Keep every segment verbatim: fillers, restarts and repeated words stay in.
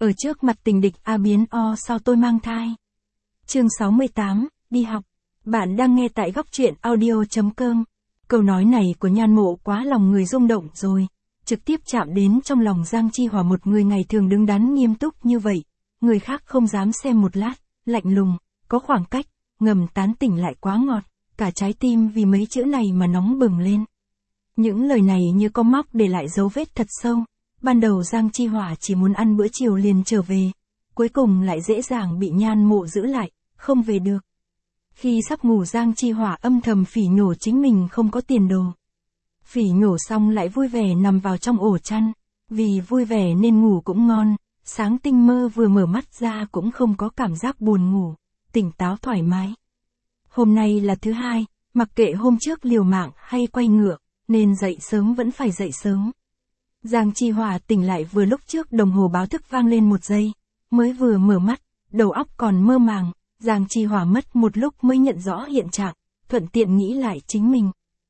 Ở trước mặt tình địch A biến O sao tôi mang thai. Chương sáu mươi tám, đi học. Bạn đang nghe tại góc truyện audio.com. Câu nói này của Nhan Mộ quá lòng người rung động rồi, trực tiếp chạm đến trong lòng Giang Chi Hòa, một người ngày thường đứng đắn nghiêm túc như vậy, người khác không dám xem một lát, lạnh lùng, có khoảng cách, ngầm tán tỉnh lại quá ngọt, cả trái tim vì mấy chữ này mà nóng bừng lên. Những lời này như có móc để lại dấu vết thật sâu. Ban đầu Giang Chi Hòa chỉ muốn ăn bữa chiều liền trở về, cuối cùng lại dễ dàng bị Nhan Mộ giữ lại, không về được. Khi sắp ngủ, Giang Chi Hòa âm thầm phỉ nhổ chính mình không có tiền đồ. Phỉ nhổ xong lại vui vẻ nằm vào trong ổ chăn, vì vui vẻ nên ngủ cũng ngon, sáng tinh mơ vừa mở mắt ra cũng không có cảm giác buồn ngủ, tỉnh táo thoải mái. Hôm nay là thứ hai, mặc kệ hôm trước liều mạng hay quay ngựa, nên dậy sớm vẫn phải dậy sớm. Giang Chi Hòa tỉnh lại vừa lúc trước đồng hồ báo thức vang lên một giây, mới vừa mở mắt, đầu óc còn mơ màng, Giang Chi Hòa mất một lúc mới nhận rõ hiện trạng, thuận tiện nghĩ lại chính mình.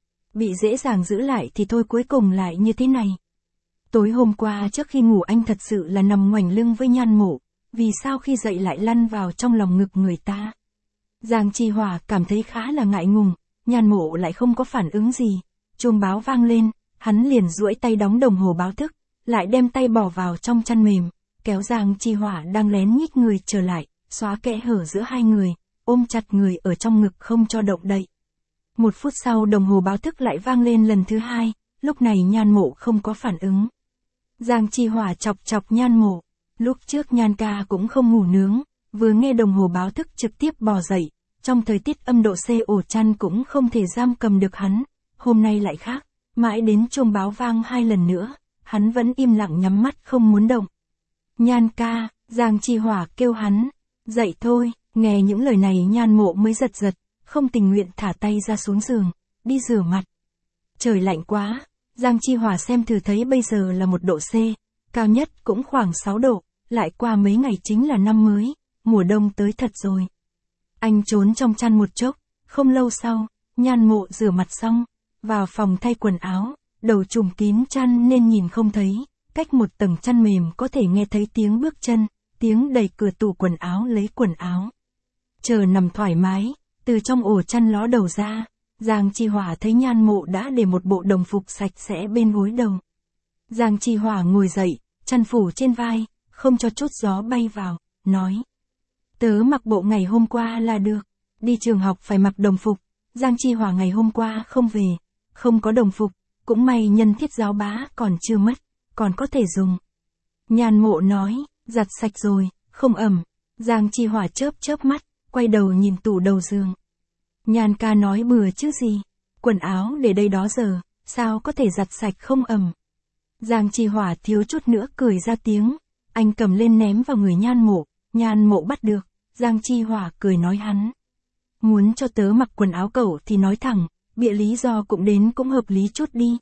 Bị dễ dàng giữ lại thì thôi, cuối cùng lại như thế này. Tối hôm qua trước khi ngủ anh thật sự là nằm ngoảnh lưng với Nhan Mộ, vì sao khi dậy lại lăn vào trong lòng ngực người ta. Giang Chi Hòa cảm thấy khá là ngại ngùng, Nhan Mộ lại không có phản ứng gì, chuông báo vang lên. Hắn liền duỗi tay đóng đồng hồ báo thức, lại đem tay bỏ vào trong chăn mềm, kéo Giang Chi Hòa đang lén nhích người trở lại, xóa kẽ hở giữa hai người, ôm chặt người ở trong ngực không cho động đậy. Một phút sau đồng hồ báo thức lại vang lên lần thứ hai, lúc này Nhan Mộ không có phản ứng. Giang Chi Hòa chọc chọc Nhan Mộ, lúc trước Nhan ca cũng không ngủ nướng, vừa nghe đồng hồ báo thức trực tiếp bò dậy, trong thời tiết âm độ C ổ chăn cũng không thể giam cầm được hắn, hôm nay lại khác. Mãi đến chuông báo vang hai lần nữa, hắn vẫn im lặng nhắm mắt không muốn động. Nhan ca, Giang Chi Hòa kêu hắn, dậy thôi, nghe những lời này Nhan Mộ mới giật giật, không tình nguyện thả tay ra xuống giường, đi rửa mặt. Trời lạnh quá, Giang Chi Hòa xem thử thấy bây giờ là một độ C, cao nhất cũng khoảng sáu độ, lại qua mấy ngày chính là năm mới, mùa đông tới thật rồi. Anh trốn trong chăn một chốc, không lâu sau, Nhan Mộ rửa mặt xong, vào phòng thay quần áo, đầu trùm kín chăn nên nhìn không thấy, cách một tầng chăn mềm có thể nghe thấy tiếng bước chân, tiếng đẩy cửa tủ quần áo lấy quần áo. Chờ nằm thoải mái, từ trong ổ chăn ló đầu ra, Giang Chi Hòa thấy Nhan Mộ đã để một bộ đồng phục sạch sẽ bên gối đầu. Giang Chi Hòa ngồi dậy, chăn phủ trên vai, không cho chút gió bay vào, nói: tớ mặc bộ ngày hôm qua là được, đi trường học phải mặc đồng phục. Giang Chi Hòa ngày hôm qua không về, không có đồng phục, cũng may nhân thiết giáo bá còn chưa mất, còn có thể dùng. Nhan Mộ nói, giặt sạch rồi, không ẩm. Giang Chi Hòa chớp chớp mắt, quay đầu nhìn tủ đầu giường. Nhan ca nói bừa chứ gì, quần áo để đây đó giờ, sao có thể giặt sạch không ẩm. Giang Chi Hòa thiếu chút nữa cười ra tiếng, anh cầm lên ném vào người Nhan Mộ, Nhan Mộ bắt được, Giang Chi Hòa cười nói hắn. Muốn cho tớ mặc quần áo cậu thì nói thẳng, bịa lý do cũng đến cũng hợp lý chút đi.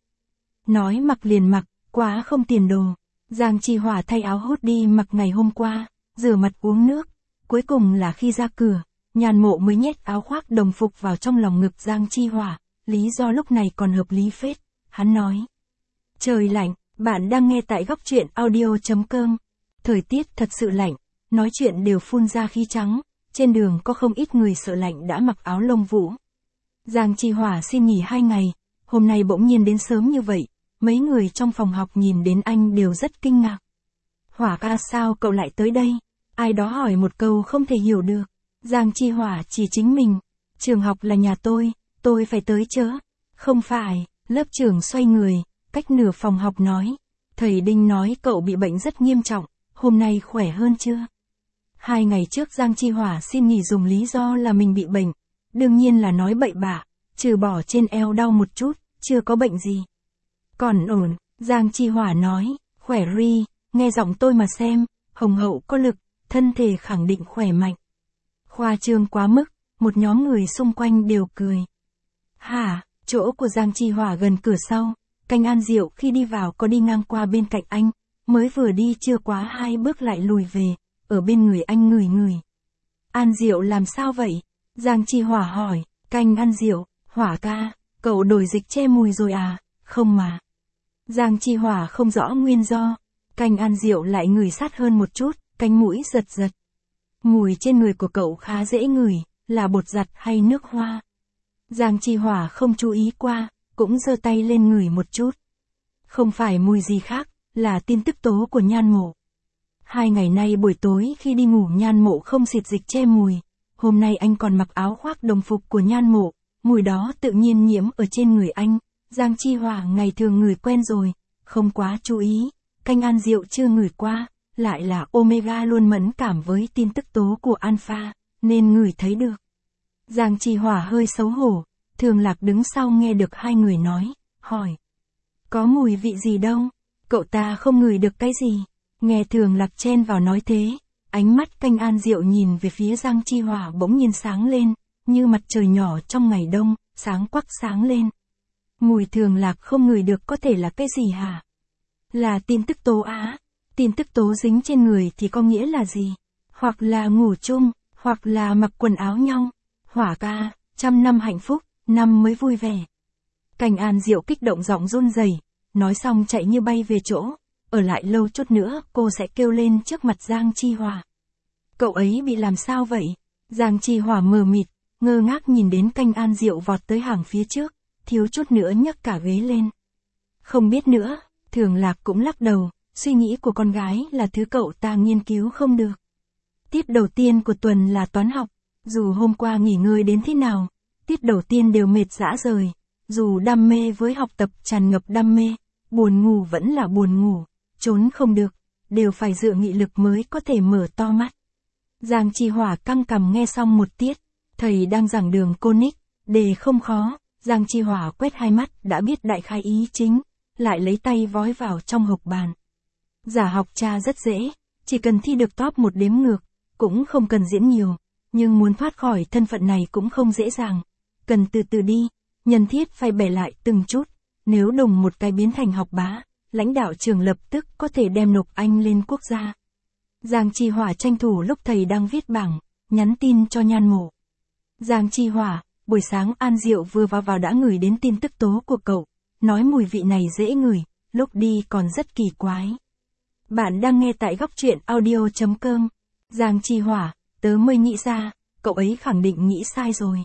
Nói mặc liền mặc, quá không tiền đồ. Giang Chi Hòa thay áo hốt đi mặc ngày hôm qua, rửa mặt uống nước. Cuối cùng là khi ra cửa, Nhan Mộ mới nhét áo khoác đồng phục vào trong lòng ngực Giang Chi Hòa, lý do lúc này còn hợp lý phết. Hắn nói, trời lạnh, bạn đang nghe tại góc truyện audio.com. Thời tiết thật sự lạnh, nói chuyện đều phun ra khí trắng. Trên đường có không ít người sợ lạnh đã mặc áo lông vũ. Giang Chi Hòa xin nghỉ hai ngày, hôm nay bỗng nhiên đến sớm như vậy, mấy người trong phòng học nhìn đến anh đều rất kinh ngạc. Hòa ca sao cậu lại tới đây? Ai đó hỏi một câu không thể hiểu được. Giang Chi Hòa chỉ chính mình, trường học là nhà tôi, tôi phải tới chớ. Không phải, lớp trưởng xoay người, cách nửa phòng học nói. Thầy Đinh nói cậu bị bệnh rất nghiêm trọng, hôm nay khỏe hơn chưa? Hai ngày trước Giang Chi Hòa xin nghỉ dùng lý do là mình bị bệnh, đương nhiên là nói bậy bạ, trừ bỏ trên eo đau một chút, chưa có bệnh gì. Còn ổn, Giang Chi Hòa nói, khỏe ri, nghe giọng tôi mà xem, hồng hậu có lực, thân thể khẳng định khỏe mạnh. Khoa trương quá mức, một nhóm người xung quanh đều cười. Hả, chỗ của Giang Chi Hòa gần cửa sau, canh An Diệu khi đi vào có đi ngang qua bên cạnh anh, mới vừa đi chưa quá hai bước lại lùi về. Ở bên người anh ngửi ngửi. An Diệu làm sao vậy? Giang Chi Hòa hỏi, canh An Diệu, Hỏa ca, cậu đổi dịch che mùi rồi à? Không mà. Giang Chi Hòa không rõ nguyên do. Canh An Diệu lại ngửi sát hơn một chút, cánh mũi giật giật. Mùi trên người của cậu khá dễ ngửi, là bột giặt hay nước hoa. Giang Chi Hỏa không chú ý qua, cũng giơ tay lên ngửi một chút. Không phải mùi gì khác, là tin tức tố của Nhan Mộ. Hai ngày nay buổi tối khi đi ngủ Nhan Mộ không xịt dịch che mùi. Hôm nay anh còn mặc áo khoác đồng phục của Nhan Mộ, mùi đó tự nhiên nhiễm ở trên người anh. Giang Chi Hỏa ngày thường ngửi quen rồi, không quá chú ý. Canh An Diệu chưa ngửi qua, lại là Omega luôn mẫn cảm với tin tức tố của Alpha, nên ngửi thấy được. Giang Chi Hỏa hơi xấu hổ, Thường Lạc đứng sau nghe được hai người nói, hỏi. Có mùi vị gì đâu, cậu ta không ngửi được cái gì. Nghe Thường Lạc chen vào nói thế, ánh mắt Canh An Diệu nhìn về phía Giang Chi Hỏa bỗng nhiên sáng lên, như mặt trời nhỏ trong ngày đông, sáng quắc sáng lên. Mùi Thường Lạc không ngửi được có thể là cái gì hả? Là tin tức tố á. Tin tức tố dính trên người thì có nghĩa là gì? Hoặc là ngủ chung, hoặc là mặc quần áo nhau. Hỏa ca, trăm năm hạnh phúc, năm mới vui vẻ. Canh An Diệu kích động giọng run rẩy, nói xong chạy như bay về chỗ. Ở lại lâu chút nữa cô sẽ kêu lên trước mặt Giang Chi Hỏa. Cậu ấy bị làm sao vậy? Giang Chi Hỏa mờ mịt, ngơ ngác nhìn đến Canh An Diệu vọt tới hàng phía trước, thiếu chút nữa nhấc cả ghế lên. Không biết nữa. Thường Lạc cũng lắc đầu, suy nghĩ của con gái là thứ cậu ta nghiên cứu không được. Tiết đầu tiên của tuần là toán học, dù hôm qua nghỉ ngơi đến thế nào, tiết đầu tiên đều mệt rã rời, dù đam mê với học tập tràn ngập đam mê, buồn ngủ vẫn là buồn ngủ, trốn không được, đều phải dựa nghị lực mới có thể mở to mắt. Giang Chi Hỏa căng cằm nghe xong một tiết, thầy đang giảng đường conic, đề không khó, Giang Chi Hỏa quét hai mắt đã biết đại khái ý chính. Lại lấy tay vói vào trong hộc bàn. Giả học tra rất dễ, chỉ cần thi được top một đếm ngược, cũng không cần diễn nhiều, nhưng muốn thoát khỏi thân phận này cũng không dễ dàng. Cần từ từ đi, nhân thiết phải bẻ lại từng chút, nếu đùng một cái biến thành học bá, lãnh đạo trường lập tức có thể đem nộp anh lên quốc gia. Giang Chi Hỏa tranh thủ lúc thầy đang viết bảng, nhắn tin cho Nhan Mộ. Giang Chi Hỏa, buổi sáng An Diệu vừa vào vào đã ngửi đến tin tức tố của cậu. Nói mùi vị này dễ ngửi, lúc đi còn rất kỳ quái. Bạn đang nghe tại góc truyện audio chấm com. Giang Chi Hỏa, tớ mới nghĩ ra, cậu ấy khẳng định nghĩ sai rồi.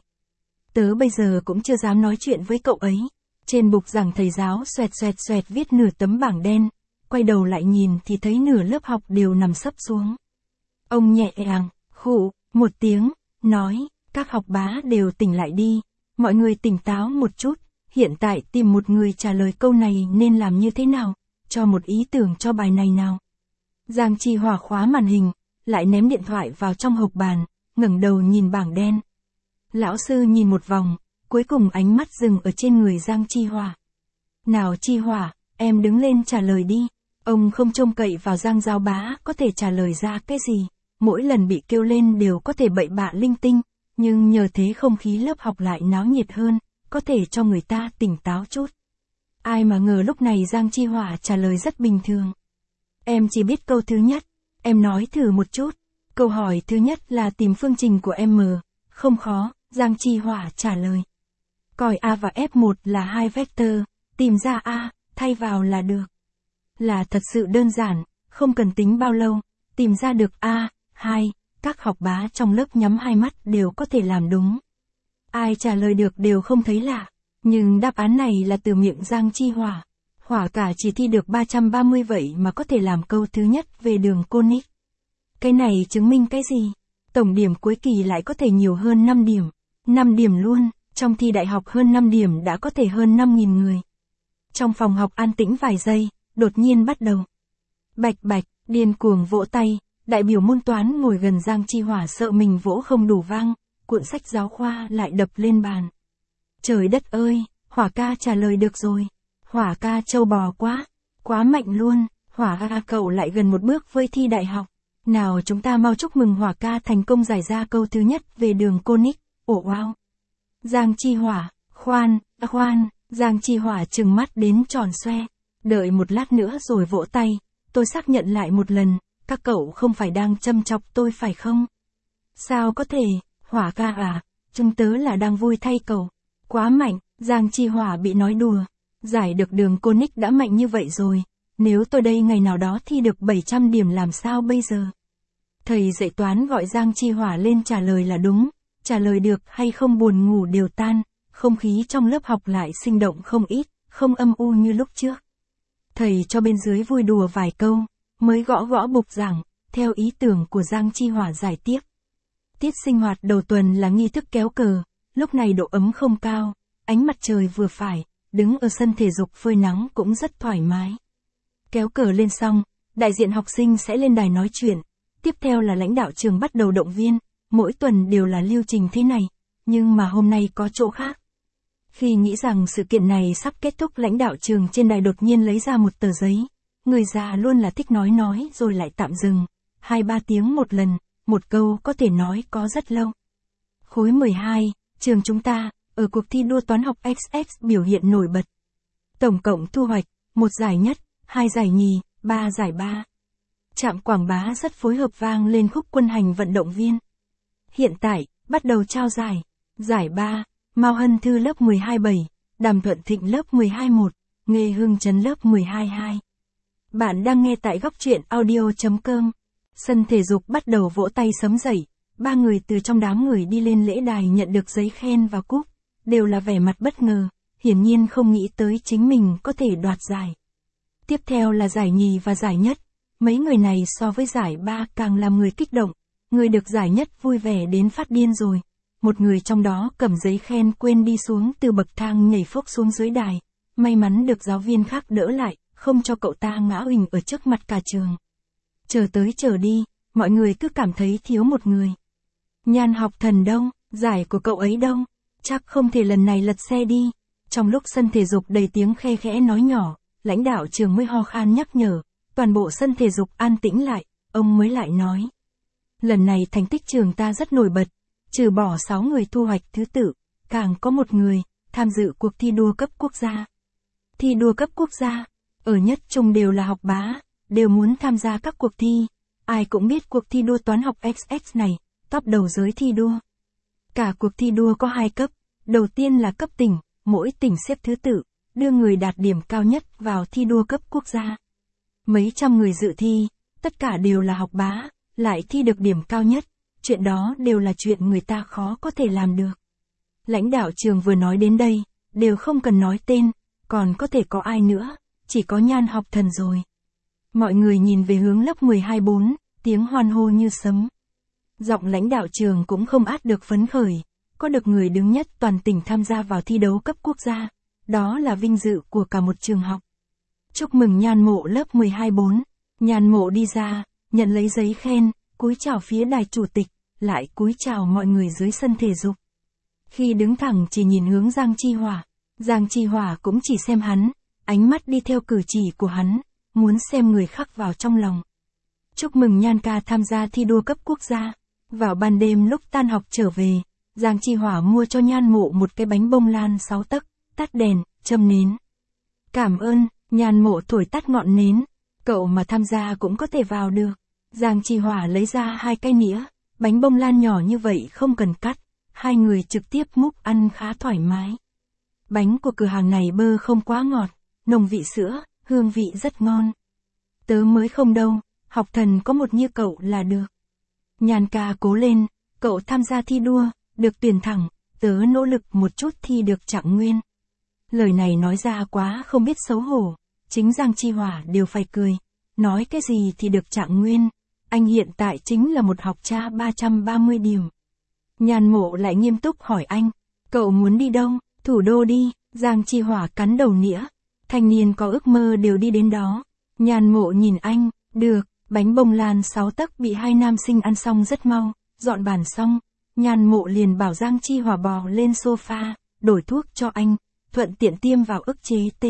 Tớ bây giờ cũng chưa dám nói chuyện với cậu ấy. Trên bục giảng thầy giáo xoẹt xoẹt xoẹt viết nửa tấm bảng đen, quay đầu lại nhìn thì thấy nửa lớp học đều nằm sấp xuống. Ông nhẹ nhàng, khụ, một tiếng, nói, các học bá đều tỉnh lại đi, mọi người tỉnh táo một chút. Hiện tại tìm một người trả lời câu này nên làm như thế nào, cho một ý tưởng cho bài này nào. Giang Chi Hỏa khóa màn hình, lại ném điện thoại vào trong hộc bàn, ngẩng đầu nhìn bảng đen. Lão sư nhìn một vòng, cuối cùng ánh mắt dừng ở trên người Giang Chi Hỏa. Nào Chi Hỏa, em đứng lên trả lời đi. Ông không trông cậy vào Giang giáo bá có thể trả lời ra cái gì, mỗi lần bị kêu lên đều có thể bậy bạ linh tinh, nhưng nhờ thế không khí lớp học lại náo nhiệt hơn. Có thể cho người ta tỉnh táo chút. Ai mà ngờ lúc này Giang Chi Hỏa trả lời rất bình thường. Em chỉ biết câu thứ nhất, em nói thử một chút. Câu hỏi thứ nhất là tìm phương trình của M, không khó, Giang Chi Hỏa trả lời. Coi A và F một là hai vector, tìm ra A, thay vào là được. Là thật sự đơn giản, không cần tính bao lâu, tìm ra được A, hai, các học bá trong lớp nhắm hai mắt đều có thể làm đúng. Ai trả lời được đều không thấy lạ, nhưng đáp án này là từ miệng Giang Chi Hỏa. Hỏa cả chỉ thi được ba trăm ba mươi vậy mà có thể làm câu thứ nhất về đường conic. Cái này chứng minh cái gì? Tổng điểm cuối kỳ lại có thể nhiều hơn năm điểm. năm điểm luôn, trong thi đại học hơn năm điểm đã có thể hơn năm nghìn người. Trong phòng học an tĩnh vài giây, đột nhiên bắt đầu. Bạch bạch, điên cuồng vỗ tay, đại biểu môn toán ngồi gần Giang Chi Hỏa sợ mình vỗ không đủ vang. Cuộn sách giáo khoa lại đập lên bàn. Trời đất ơi, Hỏa ca trả lời được rồi. Hỏa ca trâu bò quá, quá mạnh luôn. Hỏa ca cậu lại gần một bước với thi đại học. Nào chúng ta mau chúc mừng Hỏa ca thành công giải ra câu thứ nhất về đường conic. Ồ wow. Giang Chi Hỏa, khoan, khoan, Giang Chi Hỏa trừng mắt đến tròn xoe. Đợi một lát nữa rồi vỗ tay. Tôi xác nhận lại một lần, các cậu không phải đang châm chọc tôi phải không? Sao có thể? Hỏa ca à, chúng tớ là đang vui thay cậu. Quá mạnh, Giang Chi Hỏa bị nói đùa. Giải được đường conic đã mạnh như vậy rồi, nếu tôi đây ngày nào đó thi được bảy trăm điểm làm sao bây giờ? Thầy dạy toán gọi Giang Chi Hỏa lên trả lời là đúng, trả lời được hay không buồn ngủ đều tan, không khí trong lớp học lại sinh động không ít, không âm u như lúc trước. Thầy cho bên dưới vui đùa vài câu, mới gõ gõ bục giảng, theo ý tưởng của Giang Chi Hỏa giải tiếp. Tiết sinh hoạt đầu tuần là nghi thức kéo cờ, lúc này độ ấm không cao, ánh mặt trời vừa phải, đứng ở sân thể dục phơi nắng cũng rất thoải mái. Kéo cờ lên xong, đại diện học sinh sẽ lên đài nói chuyện, tiếp theo là lãnh đạo trường bắt đầu động viên, mỗi tuần đều là lưu trình thế này, nhưng mà hôm nay có chỗ khác. Khi nghĩ rằng sự kiện này sắp kết thúc, lãnh đạo trường trên đài đột nhiên lấy ra một tờ giấy, người già luôn là thích nói nói rồi lại tạm dừng, hai ba tiếng một lần, một câu có thể nói có rất lâu. Khối mười hai, trường chúng ta, ở cuộc thi đua toán học ích ích biểu hiện nổi bật. Tổng cộng thu hoạch, một giải nhất, hai giải nhì, ba giải ba. Trạm quảng bá rất phối hợp vang lên khúc quân hành vận động viên. Hiện tại, bắt đầu trao giải. Giải ba, Mao Hân Thư lớp mười hai bảy, Đàm Thuận Thịnh lớp mười hai một, Nghê Hưng Trấn lớp mười hai hai. Bạn đang nghe tại góc truyện audio chấm com. Sân thể dục bắt đầu vỗ tay sấm dậy, ba người từ trong đám người đi lên lễ đài nhận được giấy khen và cúp, đều là vẻ mặt bất ngờ, hiển nhiên không nghĩ tới chính mình có thể đoạt giải. Tiếp theo là giải nhì và giải nhất, mấy người này so với giải ba càng làm người kích động, người được giải nhất vui vẻ đến phát điên rồi. Một người trong đó cầm giấy khen quên đi xuống từ bậc thang nhảy phốc xuống dưới đài, may mắn được giáo viên khác đỡ lại, không cho cậu ta ngã uỳnh ở trước mặt cả trường. Chờ tới chờ đi, mọi người cứ cảm thấy thiếu một người. Nhan Học Thần đâu, giải của cậu ấy đâu, chắc không thể lần này lật xe đi. Trong lúc sân thể dục đầy tiếng khe khẽ nói nhỏ, lãnh đạo trường mới ho khan nhắc nhở, toàn bộ sân thể dục an tĩnh lại, ông mới lại nói. Lần này thành tích trường ta rất nổi bật, trừ bỏ sáu người thu hoạch thứ tự, càng có một người tham dự cuộc thi đua cấp quốc gia. Thi đua cấp quốc gia, ở nhất trung đều là học bá, đều muốn tham gia các cuộc thi. Ai cũng biết cuộc thi đua toán học ích ích này, top đầu giới thi đua. Cả cuộc thi đua có hai cấp, đầu tiên là cấp tỉnh, mỗi tỉnh xếp thứ tự, đưa người đạt điểm cao nhất vào thi đua cấp quốc gia. Mấy trăm người dự thi, tất cả đều là học bá, lại thi được điểm cao nhất, chuyện đó đều là chuyện người ta khó có thể làm được. Lãnh đạo trường vừa nói đến đây, đều không cần nói tên, còn có thể có ai nữa, chỉ có Nhan Học Thần rồi. Mọi người nhìn về hướng lớp mười hai bốn, tiếng hoan hô như sấm. Giọng lãnh đạo trường cũng không át được phấn khởi, có được người đứng nhất toàn tỉnh tham gia vào thi đấu cấp quốc gia, đó là vinh dự của cả một trường học. Chúc mừng Nhan Mộ lớp mười hai bốn, Nhan Mộ đi ra, nhận lấy giấy khen, cúi chào phía đài chủ tịch, lại cúi chào mọi người dưới sân thể dục. Khi đứng thẳng chỉ nhìn hướng Giang Chi Hỏa, Giang Chi Hỏa cũng chỉ xem hắn, ánh mắt đi theo cử chỉ của hắn, muốn xem người khắc vào trong lòng. Chúc mừng Nhan ca tham gia thi đua cấp quốc gia. Vào ban đêm lúc tan học trở về, Giang Chi Hỏa mua cho Nhan Mộ một cái bánh bông lan sáu tấc, tắt đèn, châm nến. Cảm ơn, Nhan Mộ thổi tắt ngọn nến, cậu mà tham gia cũng có thể vào được. Giang Chi Hỏa lấy ra hai cái nĩa, bánh bông lan nhỏ như vậy không cần cắt, hai người trực tiếp múc ăn khá thoải mái. Bánh của cửa hàng này bơ không quá ngọt, nồng vị sữa, hương vị rất ngon. Tớ mới không đâu, Học Thần có một như cậu là được. Nhan ca cố lên, cậu tham gia thi đua, được tuyển thẳng, tớ nỗ lực một chút thi được trạng nguyên. Lời này nói ra quá không biết xấu hổ, chính Giang Chi Hỏa đều phải cười, nói cái gì thì được trạng nguyên, anh hiện tại chính là một học cha ba trăm ba mươi điểm. Nhan Mộ lại nghiêm túc hỏi anh, cậu muốn đi đâu, thủ đô đi, Giang Chi Hỏa cắn đầu nĩa, thanh niên có ước mơ đều đi đến đó. Nhan Mộ nhìn anh, được. Bánh bông lan sáu tấc bị hai nam sinh ăn xong rất mau, dọn bàn xong, Nhan Mộ liền bảo Giang Chi Hỏa bò lên sofa, đổi thuốc cho anh, thuận tiện tiêm vào ức chế tề.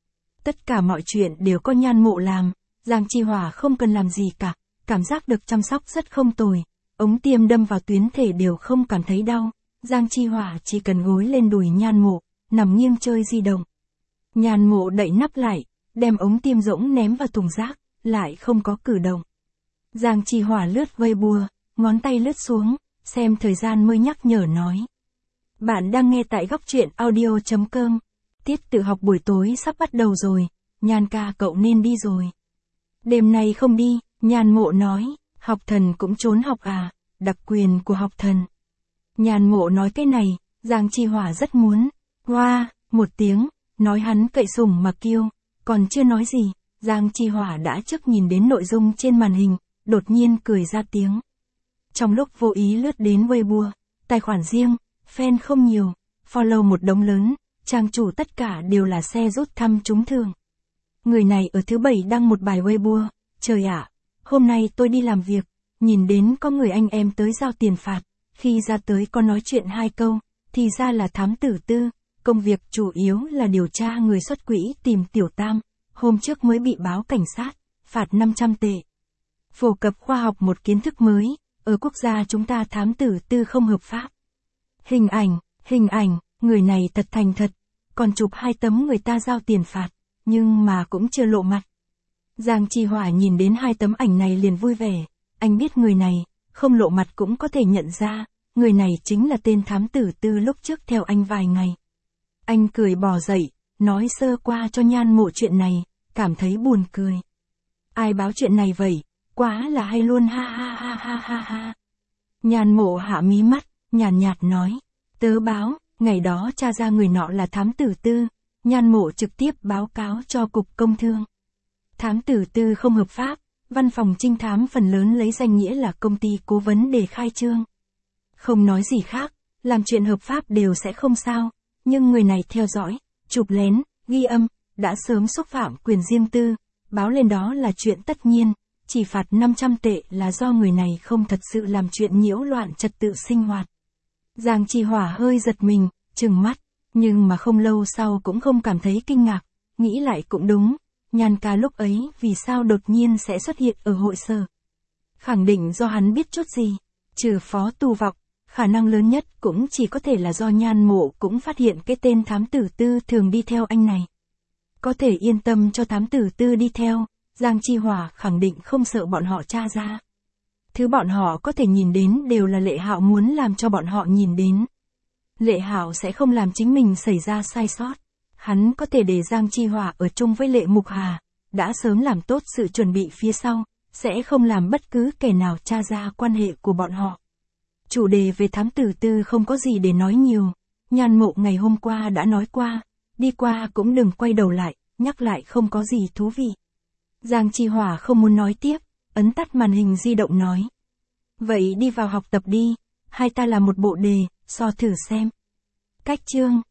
Tất cả mọi chuyện đều có Nhan Mộ làm, Giang Chi Hỏa không cần làm gì cả, cảm giác được chăm sóc rất không tồi, ống tiêm đâm vào tuyến thể đều không cảm thấy đau, Giang Chi Hỏa chỉ cần gối lên đùi Nhan Mộ, nằm nghiêng chơi di động. Nhan Mộ đậy nắp lại, đem ống tiêm rỗng ném vào thùng rác, lại không có cử động. Giang Chi Hỏa lướt Weibo, ngón tay lướt xuống, xem thời gian mới nhắc nhở nói. Bạn đang nghe tại góc truyện audio chấm com. Tiết tự học buổi tối sắp bắt đầu rồi, Nhan ca cậu nên đi rồi. Đêm nay không đi, Nhan Mộ nói, học thần cũng trốn học à, đặc quyền của học thần. Nhan Mộ nói cái này, Giang Chi Hỏa rất muốn. Hoa, wow, một tiếng, nói hắn cậy sủng mà kêu, còn chưa nói gì, Giang Chi Hỏa đã trước nhìn đến nội dung trên màn hình, đột nhiên cười ra tiếng. Trong lúc vô ý lướt đến Weibo, tài khoản riêng, fan không nhiều, follow một đống lớn, trang chủ tất cả đều là xe rút thăm trúng thưởng. Người này ở thứ bảy đăng một bài Weibo, trời ạ, hôm nay tôi đi làm việc, nhìn đến có người anh em tới giao tiền phạt, khi ra tới có nói chuyện hai câu, thì ra là thám tử Tư, công việc chủ yếu là điều tra người xuất quỹ tìm Tiểu Tam, hôm trước mới bị báo cảnh sát, phạt năm trăm tệ. Phổ cập khoa học một kiến thức mới, ở quốc gia chúng ta thám tử Tư không hợp pháp. Hình ảnh, hình ảnh, người này thật thành thật, còn chụp hai tấm người ta giao tiền phạt, nhưng mà cũng chưa lộ mặt. Giang Chi Hỏa nhìn đến hai tấm ảnh này liền vui vẻ, anh biết người này, không lộ mặt cũng có thể nhận ra, người này chính là tên thám tử Tư lúc trước theo anh vài ngày. Anh cười bò dậy, nói sơ qua cho Nhan Mộ chuyện này, cảm thấy buồn cười. Ai báo chuyện này vậy, quá là hay luôn ha ha ha ha ha ha. Nhan Mộ hạ mí mắt, nhàn nhạt, nhạt nói, tớ báo, ngày đó tra ra người nọ là thám tử Tư, Nhan Mộ trực tiếp báo cáo cho Cục Công Thương. Thám tử Tư không hợp pháp, văn phòng trinh thám phần lớn lấy danh nghĩa là công ty cố vấn để khai trương. Không nói gì khác, làm chuyện hợp pháp đều sẽ không sao, nhưng người này theo dõi, chụp lén, ghi âm, đã sớm xúc phạm quyền riêng tư, báo lên đó là chuyện tất nhiên, chỉ phạt năm trăm tệ là do người này không thật sự làm chuyện nhiễu loạn trật tự sinh hoạt. Giang Chi Hỏa hơi giật mình, trừng mắt, nhưng mà không lâu sau cũng không cảm thấy kinh ngạc, nghĩ lại cũng đúng, Nhan ca lúc ấy vì sao đột nhiên sẽ xuất hiện ở hội sở. Khẳng định do hắn biết chút gì, trừ Phó Tu Vọng, khả năng lớn nhất cũng chỉ có thể là do Nhan Mộ cũng phát hiện cái tên thám tử Tư thường đi theo anh này. Có thể yên tâm cho thám tử Tư đi theo, Giang Chi Hỏa khẳng định không sợ bọn họ tra ra. Thứ bọn họ có thể nhìn đến đều là Lệ Hạo muốn làm cho bọn họ nhìn đến. Lệ Hạo sẽ không làm chính mình xảy ra sai sót. Hắn có thể để Giang Chi Hỏa ở chung với Lệ Mục Hà, đã sớm làm tốt sự chuẩn bị phía sau, sẽ không làm bất cứ kẻ nào tra ra quan hệ của bọn họ. Chủ đề về thám tử Tư không có gì để nói nhiều, Nhan Mộ ngày hôm qua đã nói qua, đi qua cũng đừng quay đầu lại, nhắc lại không có gì thú vị. Giang Chi Hỏa không muốn nói tiếp, ấn tắt màn hình di động nói. Vậy đi vào học tập đi, hai ta làm một bộ đề, so thử xem. Cách chương